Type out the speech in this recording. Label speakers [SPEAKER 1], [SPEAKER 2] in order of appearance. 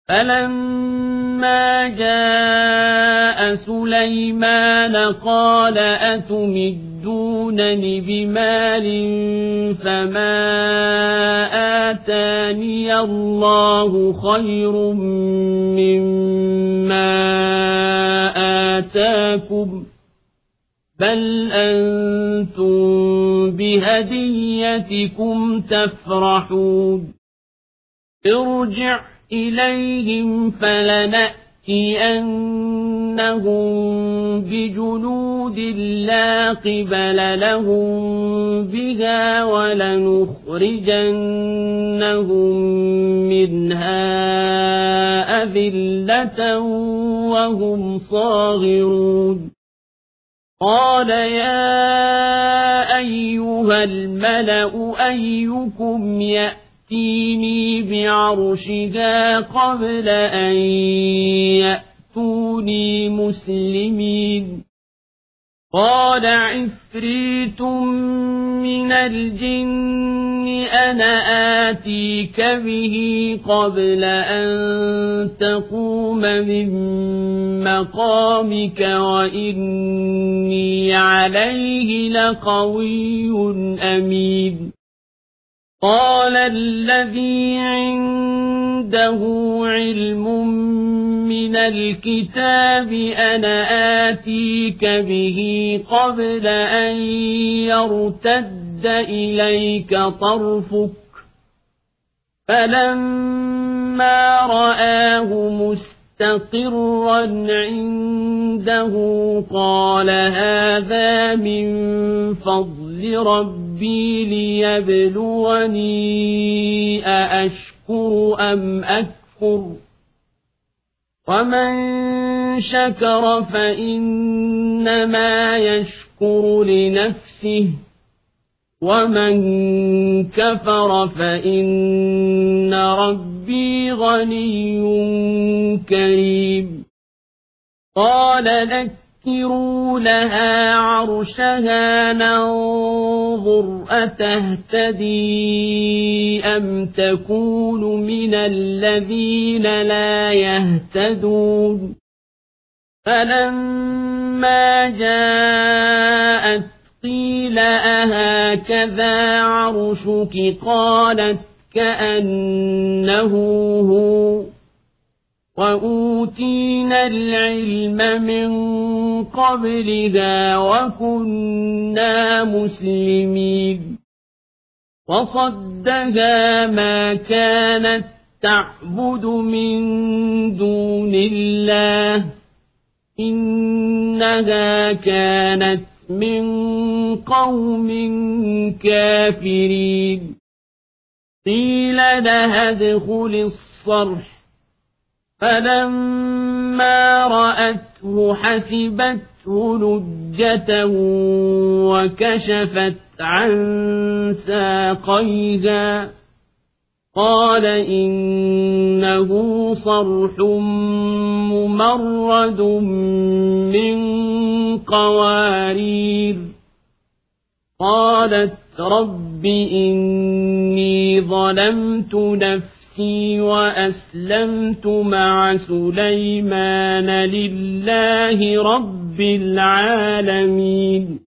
[SPEAKER 1] فلما جاء سليمان قال أتمدونني بمال فما آتاني الله خير مما آتاكم بل أنتم بهديتكم تفرحون ارجع إليهم فلنأتينهم بجنود لا قبل لهم بها ولنخرجنهم منها أذلة وهم صاغرون قال يا أيها الملأ أيكم يأتيني بعرشها قبل أن يأتوني مسلمين قال عفريت من الجن أنا آتيك به قبل أن تقوم من مقامك وإني عليه لقوي أمين قال الذي عنده علم من الكتاب أنا آتيك به قبل أن يرتد إليك طرفك فلما رآه مستقرا عنده قال هذا من فضل ربي ليبلوني أأشكر أم أكفر ومن شكر فإنما يشكر لنفسه ومن كفر فإن ربي غني كريم قال نكروا لها عرشها ننظر أتهتدي أم تكون من الذين لا يهتدون فلما جاءت قيل أهكذا عرشك قالت كأنه هو وأوتينا العلم من قبلها وكنا مسلمين وصدها ما كانت تعبد من دون الله إنها كانت من قوم كافرين قيل لها ادخل الصرح فلما رأته حسبته لجة وكشفت عن ساقيها قال إنه صرح ممرد من قوارير قالت رب إني ظلمت نفسي وأسلمت مع سليمان لله رب العالمين